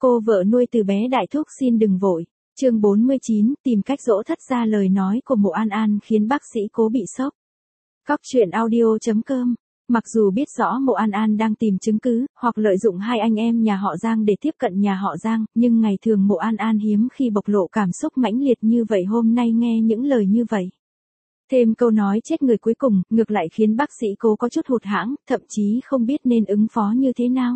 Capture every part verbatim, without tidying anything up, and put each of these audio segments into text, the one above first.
Cô vợ nuôi từ bé đại thúc xin đừng vội. Chương bốn mươi chín, tìm cách dỗ thất gia. Lời nói của Mộ An An khiến bác sĩ Cố bị sốc. Cóc truyện audio chấm com. Mặc dù biết rõ Mộ An An đang tìm chứng cứ, hoặc lợi dụng hai anh em nhà họ Giang để tiếp cận nhà họ Giang, nhưng ngày thường Mộ An An hiếm khi bộc lộ cảm xúc mãnh liệt như vậy, hôm nay nghe những lời như vậy. Thêm câu nói chết người cuối cùng, ngược lại khiến bác sĩ Cố có chút hụt hẫng, thậm chí không biết nên ứng phó như thế nào.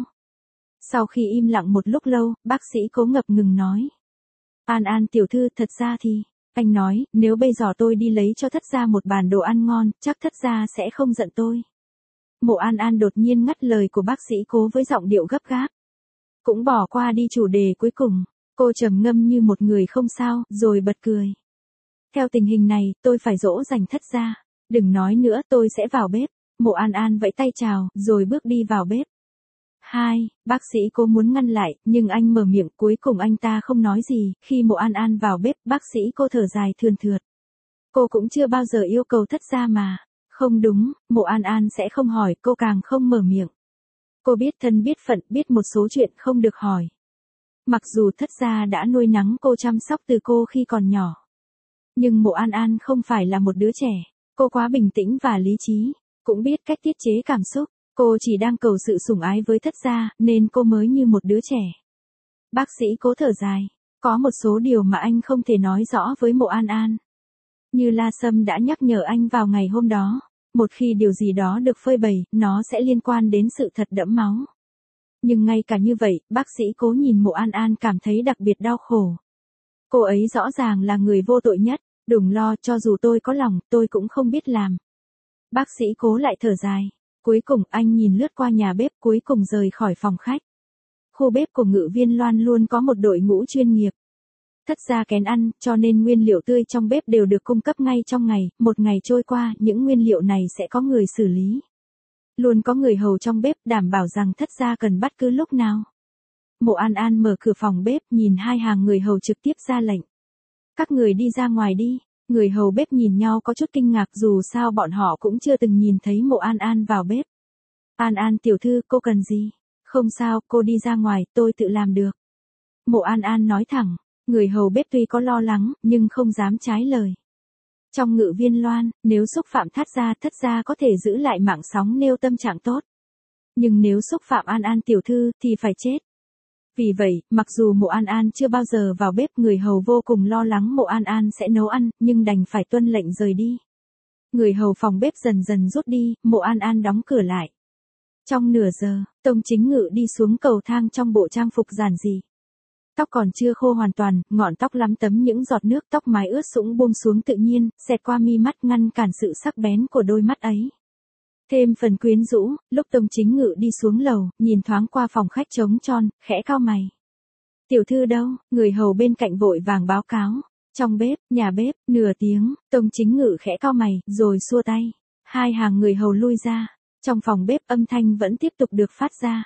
Sau khi im lặng một lúc lâu, bác sĩ Cố ngập ngừng nói. An An tiểu thư, thật ra thì, anh nói, nếu bây giờ tôi đi lấy cho thất gia một bàn đồ ăn ngon, chắc thất gia sẽ không giận tôi. Mộ An An đột nhiên ngắt lời của bác sĩ Cố với giọng điệu gấp gáp. Cũng bỏ qua đi chủ đề cuối cùng, cô trầm ngâm như một người không sao, rồi bật cười. Theo tình hình này, tôi phải dỗ dành thất gia. Đừng nói nữa, tôi sẽ vào bếp. Mộ An An vẫy tay chào, rồi bước đi vào bếp. Hai, bác sĩ Cố muốn ngăn lại, nhưng anh mở miệng, cuối cùng anh ta không nói gì. Khi Mộ An An vào bếp, bác sĩ Cố thở dài thườn thượt. Cô cũng chưa bao giờ yêu cầu thất gia mà. Không đúng, Mộ An An sẽ không hỏi, cô càng không mở miệng. Cô biết thân biết phận, biết một số chuyện không được hỏi. Mặc dù thất gia đã nuôi nắng cô, chăm sóc từ cô khi còn nhỏ. Nhưng Mộ An An không phải là một đứa trẻ. Cô quá bình tĩnh và lý trí, cũng biết cách tiết chế cảm xúc. Cô chỉ đang cầu sự sủng ái với thất gia, nên cô mới như một đứa trẻ. Bác sĩ Cố thở dài. Có một số điều mà anh không thể nói rõ với Mộ An An. Như La Sâm đã nhắc nhở anh vào ngày hôm đó. Một khi điều gì đó được phơi bày, nó sẽ liên quan đến sự thật đẫm máu. Nhưng ngay cả như vậy, bác sĩ Cố nhìn Mộ An An cảm thấy đặc biệt đau khổ. Cô ấy rõ ràng là người vô tội nhất. Đừng lo, cho dù tôi có lòng, tôi cũng không biết làm. Bác sĩ Cố lại thở dài. Cuối cùng anh nhìn lướt qua nhà bếp, cuối cùng rời khỏi phòng khách. Khu bếp của Ngự Viên Loan luôn có một đội ngũ chuyên nghiệp. Thất gia kén ăn, cho nên nguyên liệu tươi trong bếp đều được cung cấp ngay trong ngày. Một ngày trôi qua, những nguyên liệu này sẽ có người xử lý. Luôn có người hầu trong bếp đảm bảo rằng thất gia cần bất cứ lúc nào. Mộ An An mở cửa phòng bếp, nhìn hai hàng người hầu trực tiếp ra lệnh. Các người đi ra ngoài đi. Người hầu bếp nhìn nhau có chút kinh ngạc, dù sao bọn họ cũng chưa từng nhìn thấy Mộ An An vào bếp. An An tiểu thư, cô cần gì? Không sao, cô đi ra ngoài, tôi tự làm được. Mộ An An nói thẳng. Người hầu bếp tuy có lo lắng, nhưng không dám trái lời. Trong Ngự Viên Loan, nếu xúc phạm thất gia, thất gia có thể giữ lại mạng sống nếu tâm trạng tốt. Nhưng nếu xúc phạm An An tiểu thư, thì phải chết. Vì vậy, mặc dù Mộ An An chưa bao giờ vào bếp, người hầu vô cùng lo lắng Mộ An An sẽ nấu ăn, nhưng đành phải tuân lệnh rời đi. Người hầu phòng bếp dần dần rút đi, Mộ An An đóng cửa lại. Trong nửa giờ, Tông Chính Ngự đi xuống cầu thang trong bộ trang phục giản dị. Tóc còn chưa khô hoàn toàn, ngọn tóc lắm tấm những giọt nước, tóc mái ướt sũng buông xuống tự nhiên, xẹt qua mi mắt ngăn cản sự sắc bén của đôi mắt ấy. Thêm phần quyến rũ, lúc Tông Chính Ngự đi xuống lầu, nhìn thoáng qua phòng khách trống tròn, khẽ cau mày. Tiểu thư đâu? Người hầu bên cạnh vội vàng báo cáo. Trong bếp, nhà bếp, nửa tiếng, Tông Chính Ngự khẽ cau mày, rồi xua tay. Hai hàng người hầu lui ra. Trong phòng bếp âm thanh vẫn tiếp tục được phát ra.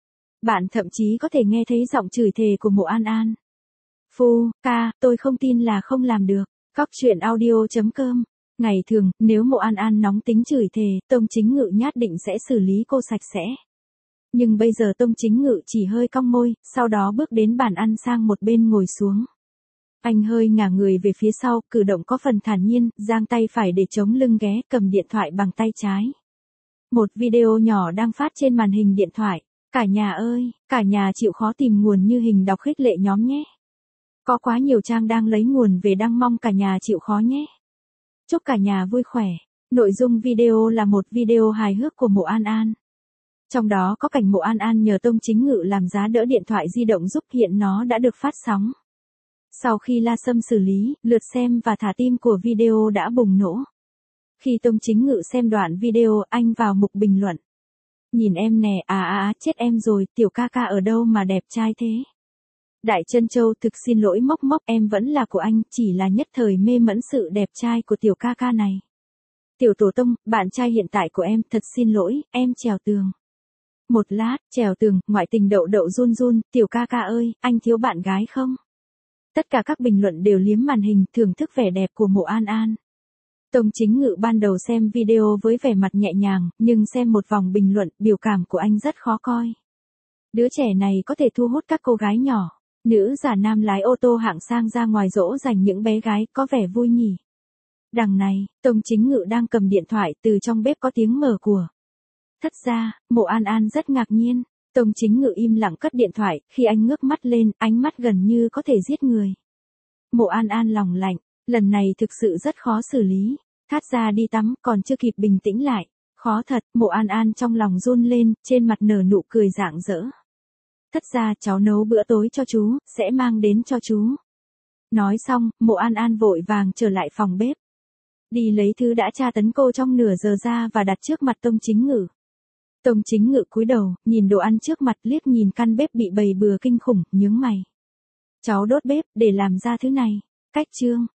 Bạn thậm chí có thể nghe thấy giọng chửi thề của Mộ An An. Phu, ca, tôi không tin là không làm được. Cóc truyện audio chấm com. Ngày thường, nếu Mộ An An nóng tính chửi thề, Tông Chính Ngự nhất định sẽ xử lý cô sạch sẽ. Nhưng bây giờ Tông Chính Ngự chỉ hơi cong môi, sau đó bước đến bàn ăn sang một bên ngồi xuống. Anh hơi ngả người về phía sau, cử động có phần thản nhiên, giang tay phải để chống lưng ghé, cầm điện thoại bằng tay trái. Một video nhỏ đang phát trên màn hình điện thoại. Cả nhà ơi, cả nhà chịu khó tìm nguồn như hình đọc khích lệ nhóm nhé. Có quá nhiều trang đang lấy nguồn về đăng, mong cả nhà chịu khó nhé. Chúc cả nhà vui khỏe. Nội dung video là một video hài hước của Mộ An An. Trong đó có cảnh Mộ An An nhờ Tông Chính Ngự làm giá đỡ điện thoại di động giúp, hiện nó đã được phát sóng. Sau khi La Sâm xử lý, lượt xem và thả tim của video đã bùng nổ. Khi Tông Chính Ngự xem đoạn video, anh vào mục bình luận. Nhìn em nè, à à à, chết em rồi, tiểu ca ca ở đâu mà đẹp trai thế. Đại Trân Châu, thực xin lỗi mốc mốc, em vẫn là của anh, chỉ là nhất thời mê mẫn sự đẹp trai của tiểu ca ca này. Tiểu Tổ Tông, bạn trai hiện tại của em, thật xin lỗi, em trèo tường. Một lát, trèo tường, ngoại tình đậu đậu run run, tiểu ca ca ơi, anh thiếu bạn gái không? Tất cả các bình luận đều liếm màn hình, thưởng thức vẻ đẹp của Mộ An An. Tông Chính Ngự ban đầu xem video với vẻ mặt nhẹ nhàng, nhưng xem một vòng bình luận, biểu cảm của anh rất khó coi. Đứa trẻ này có thể thu hút các cô gái nhỏ. Nữ giả nam lái ô tô hạng sang ra ngoài dỗ dành những bé gái, có vẻ vui nhỉ. Đằng này, Tông Chính Ngự đang cầm điện thoại, từ trong bếp có tiếng mở của. Thất gia, Mộ An An rất ngạc nhiên. Tông Chính Ngự im lặng cất điện thoại, khi anh ngước mắt lên, ánh mắt gần như có thể giết người. Mộ An An lòng lạnh, lần này thực sự rất khó xử lý. Thát gia đi tắm, còn chưa kịp bình tĩnh lại. Khó thật, Mộ An An trong lòng run lên, trên mặt nở nụ cười rạng rỡ. Thất gia, cháu nấu bữa tối cho chú, sẽ mang đến cho chú. Nói xong, Mộ An An vội vàng trở lại phòng bếp. Đi lấy thứ đã tra tấn cô trong nửa giờ ra và đặt trước mặt Tông Chính Ngự. Tông Chính Ngự cúi đầu, nhìn đồ ăn trước mặt, liếc nhìn căn bếp bị bày bừa kinh khủng, nhướng mày. Cháu đốt bếp để làm ra thứ này. Cách chương